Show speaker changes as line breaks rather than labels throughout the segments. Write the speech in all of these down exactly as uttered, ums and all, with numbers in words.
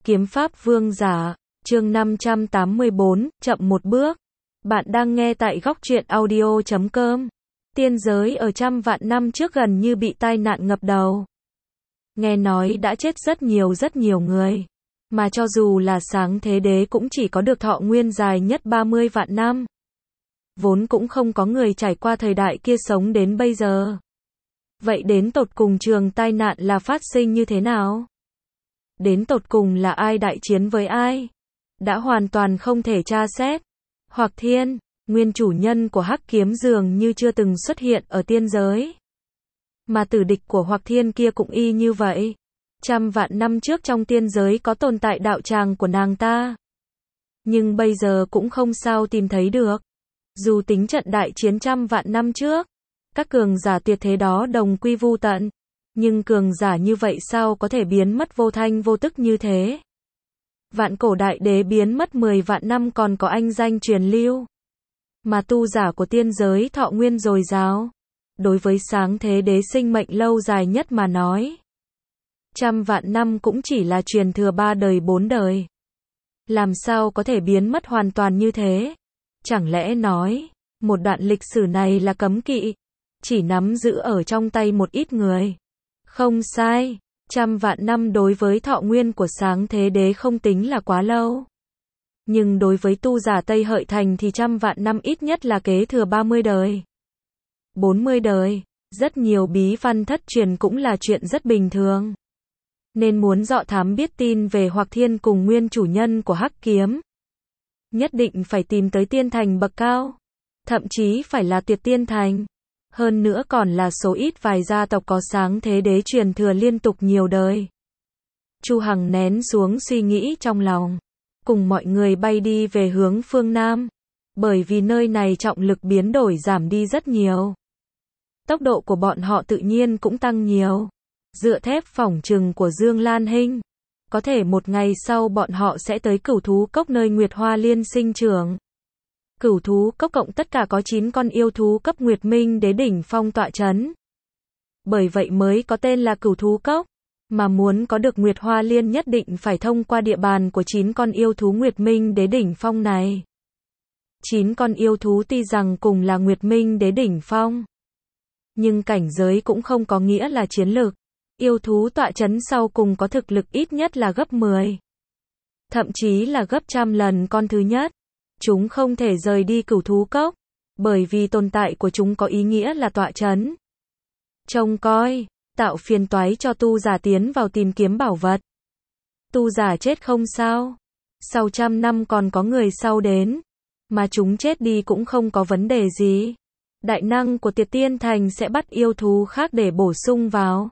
Kiếm pháp vương giả, chương năm trăm tám mươi bốn, chậm một bước. Bạn đang nghe tại góc truyện audio chấm com. Tiên giới ở trăm vạn năm trước gần như bị tai nạn ngập đầu. Nghe nói đã chết rất nhiều rất nhiều người. Mà cho dù là sáng thế đế cũng chỉ có được thọ nguyên dài nhất ba mươi vạn năm. Vốn cũng không có người trải qua thời đại kia sống đến bây giờ. Vậy đến tột cùng trường tai nạn là phát sinh như thế nào? Đến tột cùng là ai đại chiến với ai? Đã hoàn toàn không thể tra xét. Hoặc Thiên, nguyên chủ nhân của Hắc Kiếm dường như chưa từng xuất hiện ở tiên giới. Mà tử địch của Hoặc Thiên kia cũng y như vậy. Trăm vạn năm trước trong tiên giới có tồn tại đạo tràng của nàng ta. Nhưng bây giờ cũng không sao tìm thấy được. Dù tính trận đại chiến trăm vạn năm trước, các cường giả tuyệt thế đó đồng quy vu tận. Nhưng cường giả như vậy sao có thể biến mất vô thanh vô tức như thế? Vạn cổ đại đế biến mất mười vạn năm còn có anh danh truyền lưu. Mà tu giả của tiên giới thọ nguyên dồi dào. Đối với sáng thế đế sinh mệnh lâu dài nhất mà nói. Trăm vạn năm cũng chỉ là truyền thừa ba đời bốn đời. Làm sao có thể biến mất hoàn toàn như thế? Chẳng lẽ nói, một đoạn lịch sử này là cấm kỵ, chỉ nắm giữ ở trong tay một ít người? Không sai, trăm vạn năm đối với thọ nguyên của sáng thế đế không tính là quá lâu. Nhưng đối với tu giả Tây Hợi Thành thì trăm vạn năm ít nhất là kế thừa ba mươi đời. bốn mươi đời, rất nhiều bí văn thất truyền cũng là chuyện rất bình thường. Nên muốn dọ thám biết tin về Hoặc Thiên cùng nguyên chủ nhân của Hắc Kiếm. Nhất định phải tìm tới tiên thành bậc cao. Thậm chí phải là tuyệt tiên thành. Hơn nữa còn là số ít vài gia tộc có sáng thế đế truyền thừa liên tục nhiều đời. Chu Hằng nén xuống suy nghĩ trong lòng. Cùng mọi người bay đi về hướng phương Nam. Bởi vì nơi này trọng lực biến đổi giảm đi rất nhiều. Tốc độ của bọn họ tự nhiên cũng tăng nhiều. Dựa thép phỏng chừng của Dương Lan Hinh. Có thể một ngày sau bọn họ sẽ tới Cửu Thú Cốc nơi Nguyệt Hoa Liên sinh trưởng. Cửu Thú Cốc cộng tất cả có chín con yêu thú cấp Nguyệt Minh Đế đỉnh phong tọa chấn. Bởi vậy mới có tên là Cửu Thú Cốc. Mà muốn có được Nguyệt Hoa Liên nhất định phải thông qua địa bàn của chín con yêu thú Nguyệt Minh Đế đỉnh phong này. chín con yêu thú tuy rằng cùng là Nguyệt Minh Đế đỉnh phong. Nhưng cảnh giới cũng không có nghĩa là chiến lực. Yêu thú tọa chấn sau cùng có thực lực ít nhất là gấp mười. Thậm chí là gấp trăm lần con thứ nhất. Chúng không thể rời đi Cửu Thú Cốc. Bởi vì tồn tại của chúng có ý nghĩa là tọa chấn. Trông coi, tạo phiền toái cho tu giả tiến vào tìm kiếm bảo vật. Tu giả chết không sao. Sau trăm năm còn có người sau đến. Mà chúng chết đi cũng không có vấn đề gì. Đại năng của Tiệt Tiên Thành sẽ bắt yêu thú khác để bổ sung vào.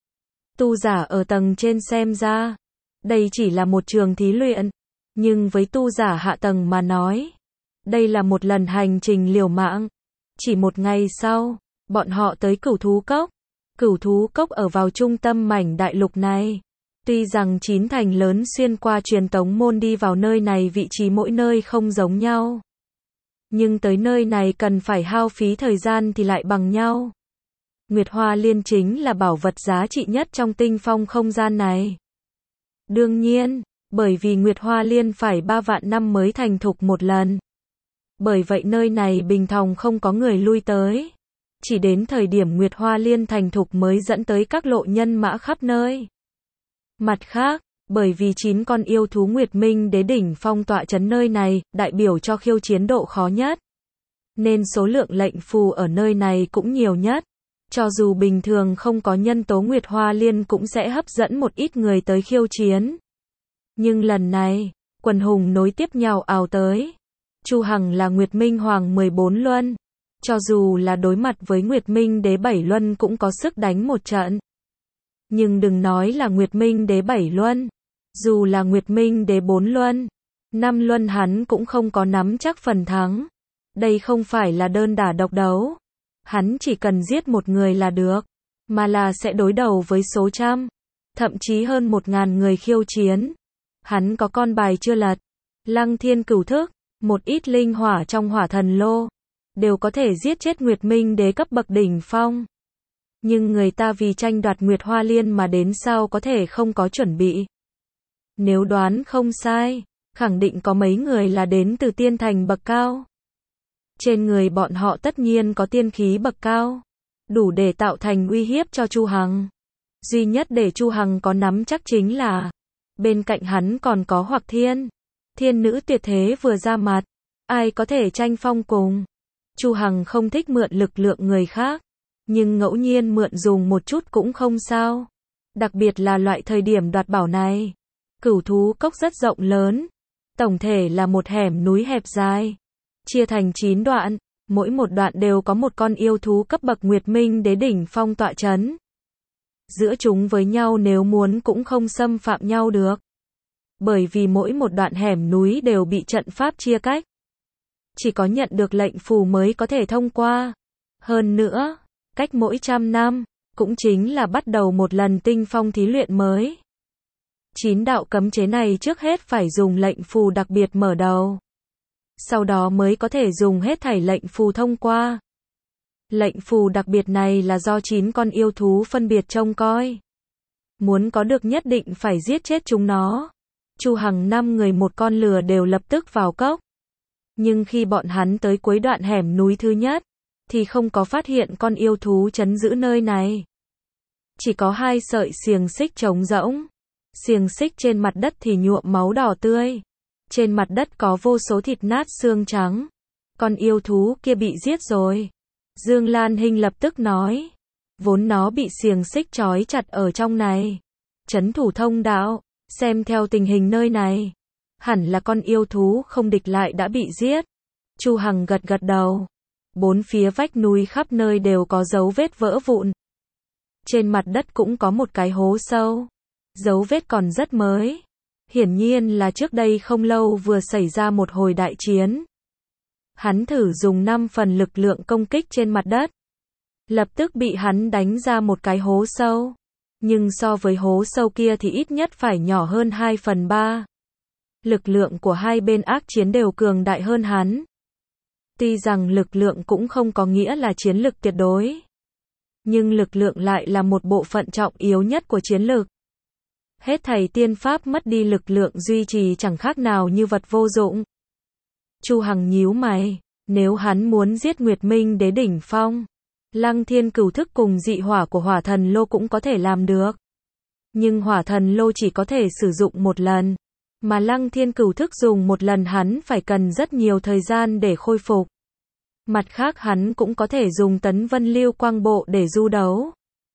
Tu giả ở tầng trên xem ra, đây chỉ là một trường thí luyện, nhưng với tu giả hạ tầng mà nói, đây là một lần hành trình liều mạng. Chỉ một ngày sau, bọn họ tới Cửu Thú Cốc. Cửu Thú Cốc ở vào trung tâm mảnh đại lục này. Tuy rằng chín thành lớn xuyên qua truyền tống môn đi vào nơi này vị trí mỗi nơi không giống nhau. Nhưng tới nơi này cần phải hao phí thời gian thì lại bằng nhau. Nguyệt Hoa Liên chính là bảo vật giá trị nhất trong tinh phong không gian này. Đương nhiên, bởi vì Nguyệt Hoa Liên phải ba vạn năm mới thành thục một lần. Bởi vậy nơi này bình thường không có người lui tới. Chỉ đến thời điểm Nguyệt Hoa Liên thành thục mới dẫn tới các lộ nhân mã khắp nơi. Mặt khác, bởi vì chín con yêu thú Nguyệt Minh Đế đỉnh phong tọa chấn nơi này, đại biểu cho khiêu chiến độ khó nhất. Nên số lượng lệnh phù ở nơi này cũng nhiều nhất. Cho dù bình thường không có nhân tố Nguyệt Hoa Liên cũng sẽ hấp dẫn một ít người tới khiêu chiến. Nhưng lần này, quần hùng nối tiếp nhau ào tới. Chu Hằng là Nguyệt Minh Hoàng mười bốn luân. Cho dù là đối mặt với Nguyệt Minh Đế bảy luân cũng có sức đánh một trận. Nhưng đừng nói là Nguyệt Minh Đế bảy luân. Dù là Nguyệt Minh Đế bốn luân, năm luân hắn cũng không có nắm chắc phần thắng. Đây không phải là đơn đả độc đấu. Hắn chỉ cần giết một người là được, mà là sẽ đối đầu với số trăm, thậm chí hơn một ngàn người khiêu chiến. Hắn có con bài chưa lật, Lăng Thiên Cửu Thức, một ít linh hỏa trong hỏa thần lô, đều có thể giết chết Nguyệt Minh Đế cấp bậc đỉnh phong. Nhưng người ta vì tranh đoạt Nguyệt Hoa Liên mà đến sao có thể không có chuẩn bị. Nếu đoán không sai, khẳng định có mấy người là đến từ tiên thành bậc cao. Trên người bọn họ tất nhiên có tiên khí bậc cao, đủ để tạo thành uy hiếp cho Chu Hằng. Duy nhất để Chu Hằng có nắm chắc chính là, bên cạnh hắn còn có Hoặc Thiên. Thiên nữ tuyệt thế vừa ra mặt, ai có thể tranh phong cùng. Chu Hằng không thích mượn lực lượng người khác, nhưng ngẫu nhiên mượn dùng một chút cũng không sao. Đặc biệt là loại thời điểm đoạt bảo này. Cửu thú cốc rất rộng lớn, tổng thể là một hẻm núi hẹp dài, chia thành chín đoạn, mỗi một đoạn đều có một con yêu thú cấp bậc Nguyệt Minh Đế đỉnh phong tọa chấn. Giữa chúng với nhau nếu muốn cũng không xâm phạm nhau được, bởi vì mỗi một đoạn hẻm núi đều bị trận pháp chia cách. Chỉ có nhận được lệnh phù mới có thể thông qua. Hơn nữa, cách mỗi trăm năm, cũng chính là bắt đầu một lần tinh phong thí luyện mới. Chín đạo cấm chế này trước hết phải dùng lệnh phù đặc biệt mở đầu. Sau đó mới có thể dùng hết thảy lệnh phù thông qua. Lệnh phù đặc biệt này là do chín con yêu thú phân biệt trông coi. Muốn có được nhất định phải giết chết chúng nó. Chu Hằng năm người một con lừa đều lập tức vào cốc. Nhưng khi bọn hắn tới cuối đoạn hẻm núi thứ nhất, thì không có phát hiện con yêu thú trấn giữ nơi này. Chỉ có hai sợi xiềng xích trống rỗng. Xiềng xích trên mặt đất thì nhuộm máu đỏ tươi. Trên mặt đất có vô số thịt nát xương trắng. Con yêu thú kia bị giết rồi. Dương Lan Hinh lập tức nói. Vốn nó bị xiềng xích trói chặt ở trong này. Trấn thủ thông đạo, xem theo tình hình nơi này. Hẳn là con yêu thú không địch lại đã bị giết. Chu Hằng gật gật đầu. Bốn phía vách núi khắp nơi đều có dấu vết vỡ vụn. Trên mặt đất cũng có một cái hố sâu. Dấu vết còn rất mới. Hiển nhiên là trước đây không lâu vừa xảy ra một hồi đại chiến. Hắn thử dùng năm phần lực lượng công kích trên mặt đất. Lập tức bị hắn đánh ra một cái hố sâu. Nhưng so với hố sâu kia thì ít nhất phải nhỏ hơn hai phần ba. Lực lượng của hai bên ác chiến đều cường đại hơn hắn. Tuy rằng lực lượng cũng không có nghĩa là chiến lực tuyệt đối. Nhưng lực lượng lại là một bộ phận trọng yếu nhất của chiến lực. Hết thảy tiên pháp mất đi lực lượng duy trì chẳng khác nào như vật vô dụng. Chu Hằng nhíu mày, nếu hắn muốn giết Nguyệt Minh Đế đỉnh phong, Lăng Thiên Cửu thức cùng dị hỏa của Hỏa Thần Lô cũng có thể làm được. Nhưng Hỏa Thần Lô chỉ có thể sử dụng một lần, mà Lăng Thiên Cửu thức dùng một lần hắn phải cần rất nhiều thời gian để khôi phục. Mặt khác hắn cũng có thể dùng Tấn Vân Lưu Quang Bộ để du đấu.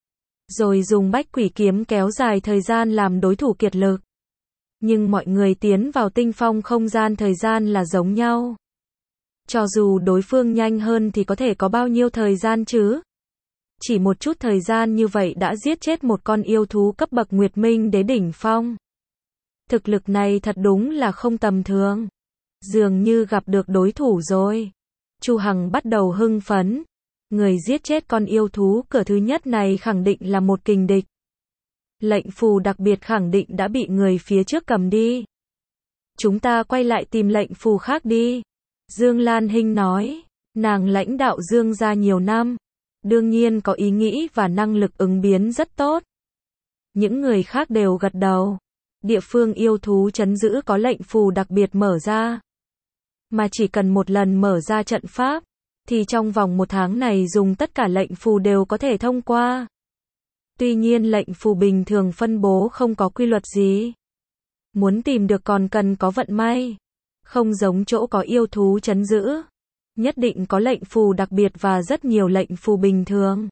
Rồi dùng Bách Quỷ Kiếm kéo dài thời gian làm đối thủ kiệt lực. Nhưng mọi người tiến vào tinh phong không gian thời gian là giống nhau. Cho dù đối phương nhanh hơn thì có thể có bao nhiêu thời gian chứ? Chỉ một chút thời gian như vậy đã giết chết một con yêu thú cấp bậc Nguyệt Minh Đế đỉnh phong. Thực lực này thật đúng là không tầm thường. Dường như gặp được đối thủ rồi. Chu Hằng bắt đầu hưng phấn. Người giết chết con yêu thú cửa thứ nhất này khẳng định là một kình địch. Lệnh phù đặc biệt khẳng định đã bị người phía trước cầm đi. Chúng ta quay lại tìm lệnh phù khác đi. Dương Lan Hinh nói, nàng lãnh đạo Dương gia nhiều năm, đương nhiên có ý nghĩ và năng lực ứng biến rất tốt. Những người khác đều gật đầu. Địa phương yêu thú trấn giữ có lệnh phù đặc biệt mở ra. Mà chỉ cần một lần mở ra trận pháp, thì trong vòng một tháng này dùng tất cả lệnh phù đều có thể thông qua. Tuy nhiên lệnh phù bình thường phân bố không có quy luật gì. Muốn tìm được còn cần có vận may. Không giống chỗ có yêu thú trấn giữ. Nhất định có lệnh phù đặc biệt và rất nhiều lệnh phù bình thường.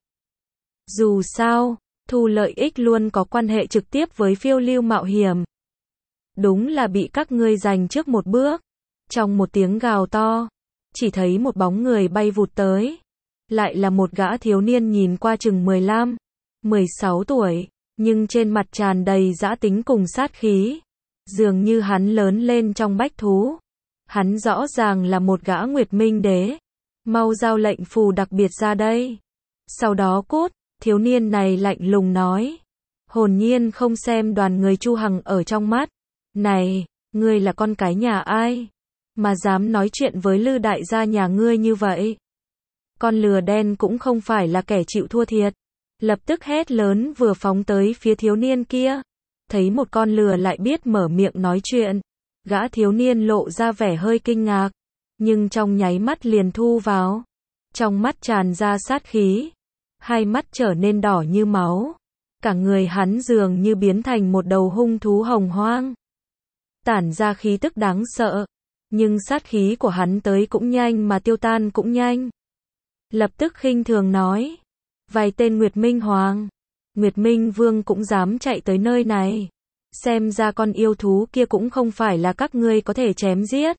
Dù sao, thu lợi ích luôn có quan hệ trực tiếp với phiêu lưu mạo hiểm. Đúng là bị các ngươi giành trước một bước. Trong một tiếng gào to, chỉ thấy một bóng người bay vụt tới. Lại là một gã thiếu niên nhìn qua chừng mười lăm, mười sáu tuổi, nhưng trên mặt tràn đầy dã tính cùng sát khí. Dường như hắn lớn lên trong bách thú. Hắn rõ ràng là một gã Nguyệt Minh Đế. Mau giao lệnh phù đặc biệt ra đây. Sau đó cút, thiếu niên này lạnh lùng nói. Hồn nhiên không xem đoàn người Chu Hằng ở trong mắt. Này, ngươi là con cái nhà ai? Mà dám nói chuyện với Lư đại gia nhà ngươi như vậy? Con lừa đen cũng không phải là kẻ chịu thua thiệt. Lập tức hét lớn vừa phóng tới phía thiếu niên kia. thấy một con lừa lại biết mở miệng nói chuyện. Gã thiếu niên lộ ra vẻ hơi kinh ngạc, nhưng trong nháy mắt liền thu vào. Trong mắt tràn ra sát khí, hai mắt trở nên đỏ như máu. Cả người hắn dường như biến thành một đầu hung thú hồng hoang, tản ra khí tức đáng sợ. Nhưng sát khí của hắn tới cũng nhanh mà tiêu tan cũng nhanh. Lập tức khinh thường nói, vài tên Nguyệt Minh Hoàng, Nguyệt Minh Vương cũng dám chạy tới nơi này. Xem ra con yêu thú kia cũng không phải là các ngươi có thể chém giết.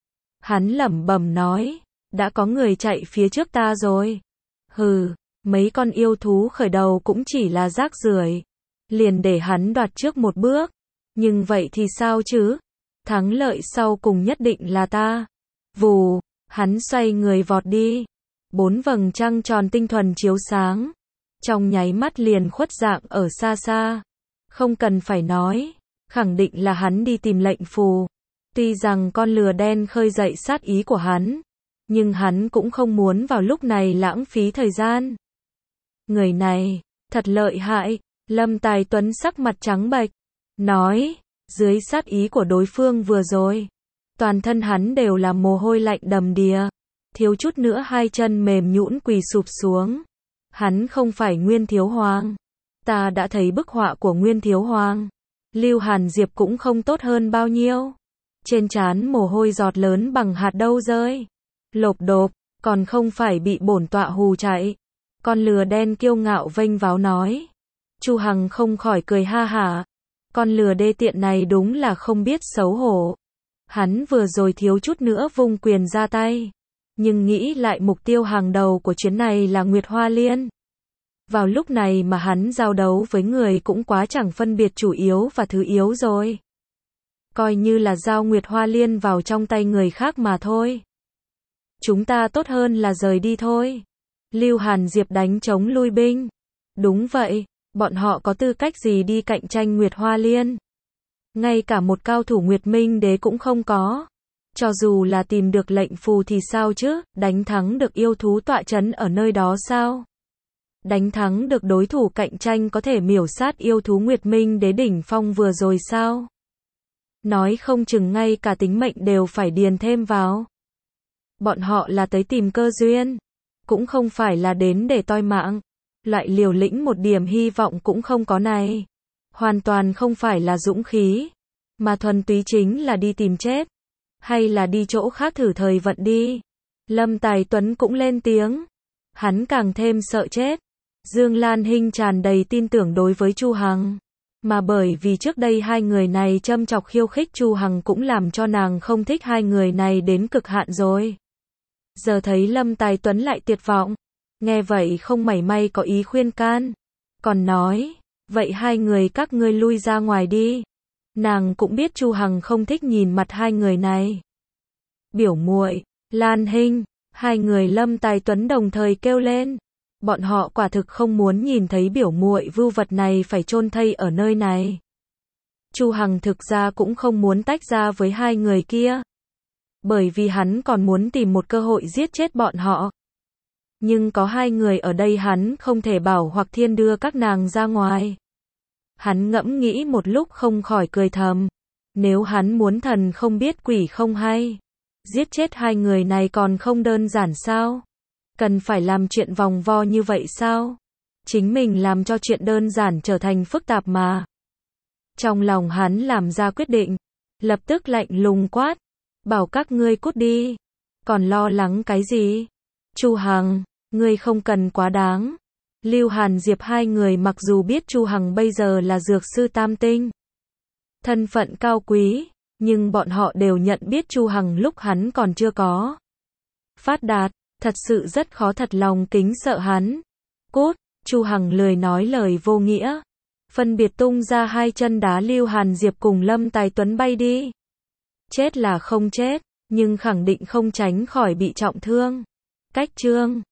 Hắn lẩm bẩm nói, đã có người chạy phía trước ta rồi. Hừ, mấy con yêu thú khởi đầu cũng chỉ là rác rưởi, liền để hắn đoạt trước một bước. Nhưng vậy thì sao chứ? Thắng lợi sau cùng nhất định là ta. Vù, hắn xoay người vọt đi. Bốn vầng trăng tròn tinh thuần chiếu sáng, trong nháy mắt liền khuất dạng ở xa xa. Không cần phải nói, khẳng định là hắn đi tìm lệnh phù. Tuy rằng con lừa đen khơi dậy sát ý của hắn, nhưng hắn cũng không muốn vào lúc này lãng phí thời gian. Người này, thật lợi hại. Lâm Tài Tuấn sắc mặt trắng bệch, nói, dưới sát ý của đối phương vừa rồi, toàn thân hắn đều là mồ hôi lạnh đầm đìa, thiếu chút nữa hai chân mềm nhũn quỳ sụp xuống. Hắn không phải Nguyên Thiếu Hoàng. Ta đã thấy bức họa của Nguyên Thiếu Hoàng. Lưu Hàn Diệp cũng không tốt hơn bao nhiêu. Trên trán mồ hôi giọt lớn bằng hạt đậu rơi. Lộp độp, còn không phải bị bổn tọa hù chạy. Con lừa đen kiêu ngạo vênh váo nói. Chu Hằng không khỏi cười ha hả. Con lừa đê tiện này đúng là không biết xấu hổ. Hắn vừa rồi thiếu chút nữa vung quyền ra tay, nhưng nghĩ lại mục tiêu hàng đầu của chuyến này là Nguyệt Hoa Liên. Vào lúc này mà hắn giao đấu với người cũng quá chẳng phân biệt chủ yếu và thứ yếu rồi. Coi như là giao Nguyệt Hoa Liên vào trong tay người khác mà thôi. Chúng ta tốt hơn là rời đi thôi. Lưu Hàn Diệp đánh chống lui binh. Đúng vậy, bọn họ có tư cách gì đi cạnh tranh Nguyệt Hoa Liên? Ngay cả một cao thủ Nguyệt Minh Đế cũng không có. Cho dù là tìm được lệnh phù thì sao chứ, đánh thắng được yêu thú tọa trấn ở nơi đó sao? Đánh thắng được đối thủ cạnh tranh có thể miểu sát yêu thú Nguyệt Minh Đế đỉnh phong vừa rồi sao? Nói không chừng ngay cả tính mệnh đều phải điền thêm vào. Bọn họ là tới tìm cơ duyên, cũng không phải là đến để toi mạng. Loại liều lĩnh một điểm hy vọng cũng không có này. Hoàn toàn không phải là dũng khí, mà thuần túy chính là đi tìm chết. Hay là đi chỗ khác thử thời vận đi. Lâm Tài Tuấn cũng lên tiếng. Hắn càng thêm sợ chết. Dương Lan Hinh tràn đầy tin tưởng đối với Chu Hằng. Mà bởi vì trước đây hai người này châm chọc khiêu khích Chu Hằng cũng làm cho nàng không thích hai người này đến cực hạn rồi. Giờ thấy Lâm Tài Tuấn lại tuyệt vọng. Nghe vậy không mảy may có ý khuyên can. Còn nói, vậy hai người các ngươi lui ra ngoài đi. Nàng cũng biết Chu Hằng không thích nhìn mặt hai người này. Biểu muội, Lan Hinh, hai người Lâm Tài Tuấn đồng thời kêu lên. Bọn họ quả thực không muốn nhìn thấy biểu muội vưu vật này phải chôn thây ở nơi này. Chu Hằng thực ra cũng không muốn tách ra với hai người kia, bởi vì hắn còn muốn tìm một cơ hội giết chết bọn họ. Nhưng có hai người ở đây hắn không thể bảo Hoặc Thiên đưa các nàng ra ngoài. Hắn ngẫm nghĩ một lúc không khỏi cười thầm. Nếu hắn muốn thần không biết quỷ không hay, giết chết hai người này còn không đơn giản sao? Cần phải làm chuyện vòng vo như vậy sao? Chính mình làm cho chuyện đơn giản trở thành phức tạp mà. Trong lòng hắn làm ra quyết định, lập tức lạnh lùng quát. Bảo các ngươi cút đi. Còn lo lắng cái gì? Chu Hằng, ngươi không cần quá đáng. Lưu Hàn Diệp hai người mặc dù biết Chu Hằng bây giờ là dược sư tam tinh, thân phận cao quý, nhưng bọn họ đều nhận biết Chu Hằng lúc hắn còn chưa có phát đạt, thật sự rất khó thật lòng kính sợ hắn. Cút, Chu Hằng lười nói lời vô nghĩa, phân biệt tung ra hai chân đá Lưu Hàn Diệp cùng Lâm Tài Tuấn bay đi. Chết là không chết, nhưng khẳng định không tránh khỏi bị trọng thương. Cách chương